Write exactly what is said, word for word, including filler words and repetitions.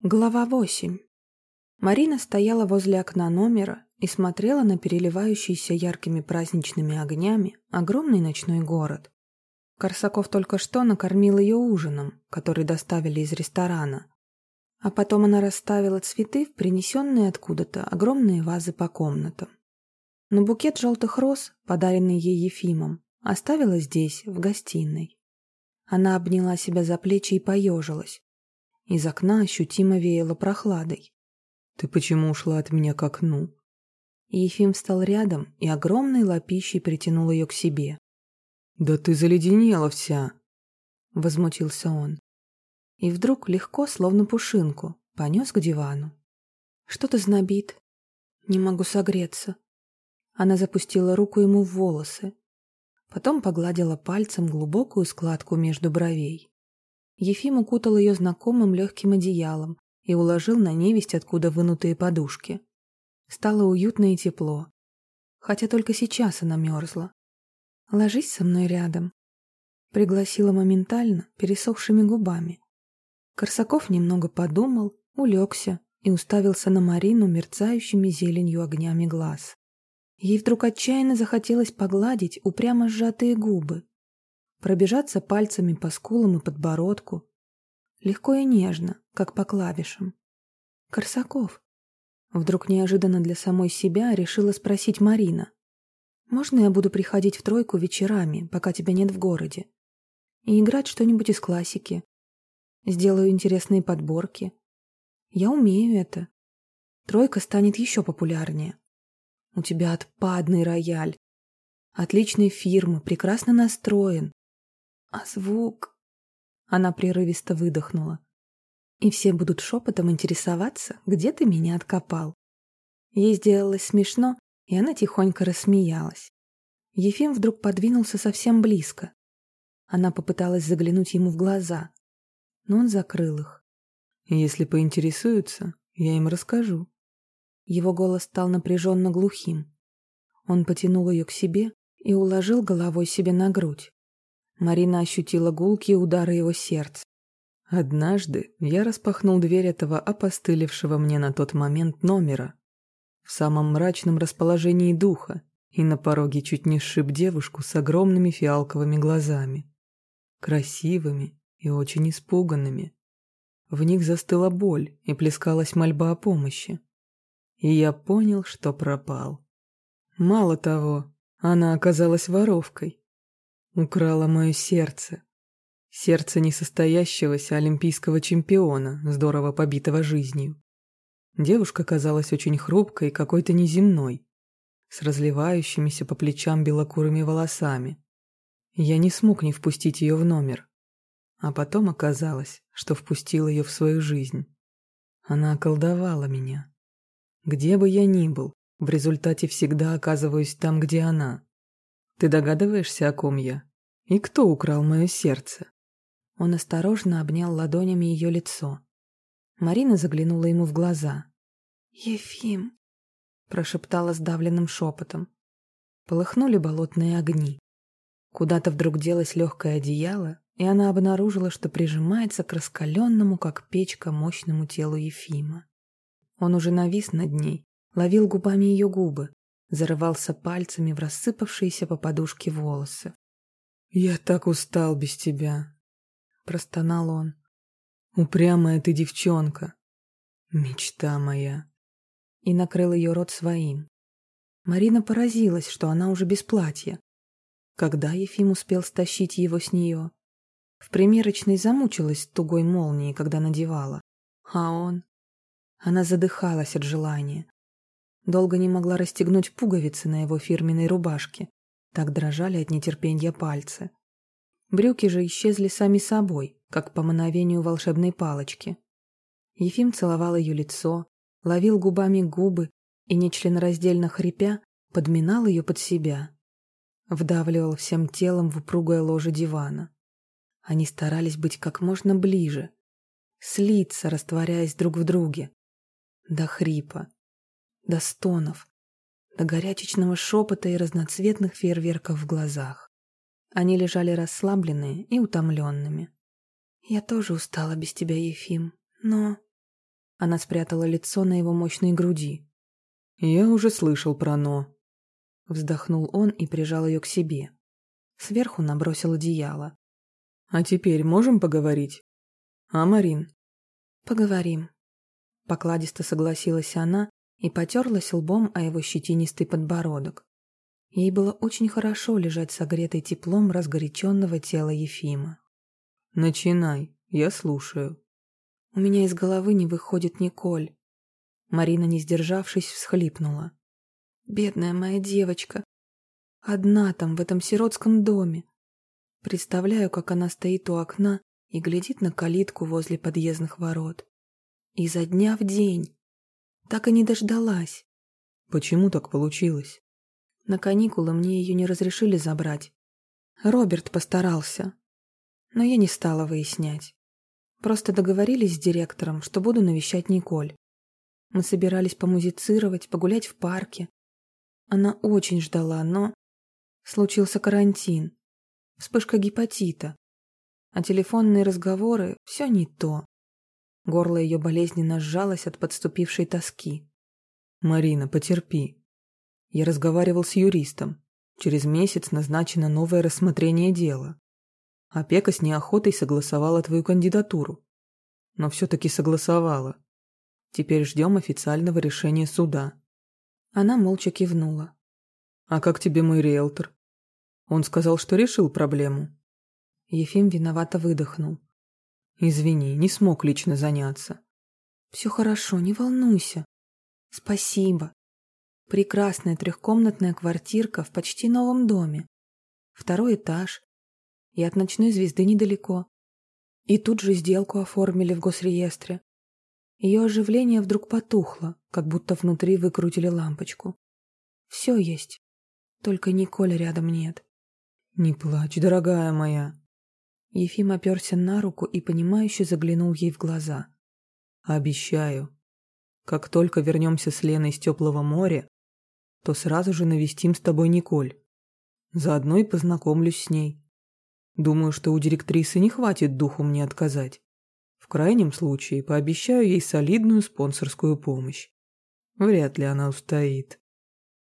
Глава восемь. Марина стояла возле окна номера и смотрела на переливающийся яркими праздничными огнями огромный ночной город. Корсаков только что накормил ее ужином, который доставили из ресторана. А потом она расставила цветы в принесенные откуда-то огромные вазы по комнатам. Но букет желтых роз, подаренный ей Ефимом, оставила здесь, в гостиной. Она обняла себя за плечи и поежилась. Из окна ощутимо веяло прохладой. «Ты почему ушла от меня к окну?» И Ефим встал рядом и огромной лапищей притянул ее к себе. «Да ты заледенела вся!» — возмутился он. И вдруг легко, словно пушинку, понес к дивану. Что-то знобит. Не могу согреться. Она запустила руку ему в волосы. Потом погладила пальцем глубокую складку между бровей. Ефим укутал ее знакомым легким одеялом и уложил на невесть откуда вынутые подушки. Стало уютно и тепло. Хотя только сейчас она мерзла. «Ложись со мной рядом», — пригласила моментально пересохшими губами. Корсаков немного подумал, улегся и уставился на Марину мерцающими зеленью огнями глаз. Ей вдруг отчаянно захотелось погладить упрямо сжатые губы, пробежаться пальцами по скулам и подбородку. Легко и нежно, как по клавишам. «Корсаков», — вдруг неожиданно для самой себя решила спросить Марина, «можно я буду приходить в тройку вечерами, пока тебя нет в городе, и играть что-нибудь из классики? Сделаю интересные подборки. Я умею это. Тройка станет еще популярнее. У тебя отпадный рояль. Отличной фирмы, прекрасно настроен. А звук...» Она прерывисто выдохнула. «И все будут шепотом интересоваться, где ты меня откопал». Ей сделалось смешно, и она тихонько рассмеялась. Ефим вдруг подвинулся совсем близко. Она попыталась заглянуть ему в глаза, но он закрыл их. «Если поинтересуются, я им расскажу». Его голос стал напряженно глухим. Он потянул ее к себе и уложил головой себе на грудь. Марина ощутила гулкие удары его сердца. Однажды я распахнул дверь этого опостылевшего мне на тот момент номера в самом мрачном расположении духа и на пороге чуть не сшиб девушку с огромными фиалковыми глазами, красивыми и очень испуганными. В них застыла боль и плескалась мольба о помощи. И я понял, что пропал. Мало того, она оказалась воровкой. Украла мое сердце. Сердце несостоящегося олимпийского чемпиона, здорово побитого жизнью. Девушка казалась очень хрупкой и какой-то неземной, с разливающимися по плечам белокурыми волосами. Я не смог не впустить ее в номер. А потом оказалось, что впустил ее в свою жизнь. Она околдовала меня. Где бы я ни был, в результате всегда оказываюсь там, где она. Ты догадываешься, о ком я? И кто украл мое сердце?» Он осторожно обнял ладонями ее лицо. Марина заглянула ему в глаза. «Ефим», — прошептала сдавленным шепотом. Полыхнули болотные огни. Куда-то вдруг делось легкое одеяло, и она обнаружила, что прижимается к раскаленному, как печка, мощному телу Ефима. Он уже навис над ней, ловил губами ее губы, зарывался пальцами в рассыпавшиеся по подушке волосы. «Я так устал без тебя», — простонал он. «Упрямая ты девчонка. Мечта моя». И накрыл ее рот своим. Марина поразилась, что она уже без платья. Когда Ефим успел стащить его с нее? В примерочной замучилась тугой молнией, когда надевала. А он... Она задыхалась от желания. Долго не могла расстегнуть пуговицы на его фирменной рубашке. Так дрожали от нетерпения пальцы. Брюки же исчезли сами собой, как по мановению волшебной палочки. Ефим целовал ее лицо, ловил губами губы и, нечленораздельно хрипя, подминал ее под себя. Вдавливал всем телом в упругое ложе дивана. Они старались быть как можно ближе, слиться, растворяясь друг в друге. До хрипа, до стонов, до горячечного шепота и разноцветных фейерверков в глазах. Они лежали расслабленные и утомленными. «Я тоже устала без тебя, Ефим, но...» Она спрятала лицо на его мощной груди. «Я уже слышал про «но». Вздохнул он и прижал ее к себе. Сверху набросил одеяло. «А теперь можем поговорить? А, Марин?» «Поговорим». Покладисто согласилась она и потерлась лбом о его щетинистый подбородок. Ей было очень хорошо лежать согретой теплом разгоряченного тела Ефима. «Начинай, я слушаю». «У меня из головы не выходит Николь». Марина, не сдержавшись, всхлипнула. «Бедная моя девочка. Одна там, в этом сиротском доме. Представляю, как она стоит у окна и глядит на калитку возле подъездных ворот. Изо дня в день. Так и не дождалась». «Почему так получилось?» На каникулы мне ее не разрешили забрать. Роберт постарался. Но я не стала выяснять. Просто договорились с директором, что буду навещать Николь. Мы собирались помузицировать, погулять в парке. Она очень ждала, но... Случился карантин. Вспышка гепатита. А телефонные разговоры — все не то. Горло ее болезненно сжалось от подступившей тоски. «Марина, потерпи. Я разговаривал с юристом. Через месяц назначено новое рассмотрение дела. Опека с неохотой согласовала твою кандидатуру. Но все-таки согласовала. Теперь ждем официального решения суда». Она молча кивнула. «А как тебе мой риэлтор? Он сказал, что решил проблему». Ефим виновато выдохнул. «Извини, не смог лично заняться». «Все хорошо, не волнуйся. Спасибо. Прекрасная трехкомнатная квартирка в почти новом доме. Второй этаж. И от ночной звезды недалеко. И тут же сделку оформили в госреестре». Ее оживление вдруг потухло, как будто внутри выкрутили лампочку. «Все есть. Только Николь рядом нет». «Не плачь, дорогая моя». Ефим оперся на руку и понимающе заглянул ей в глаза. «Обещаю, как только вернемся с Леной из теплого моря, то сразу же навестим с тобой Николь. Заодно и познакомлюсь с ней. Думаю, что у директрисы не хватит духу мне отказать. В крайнем случае пообещаю ей солидную спонсорскую помощь. Вряд ли она устоит».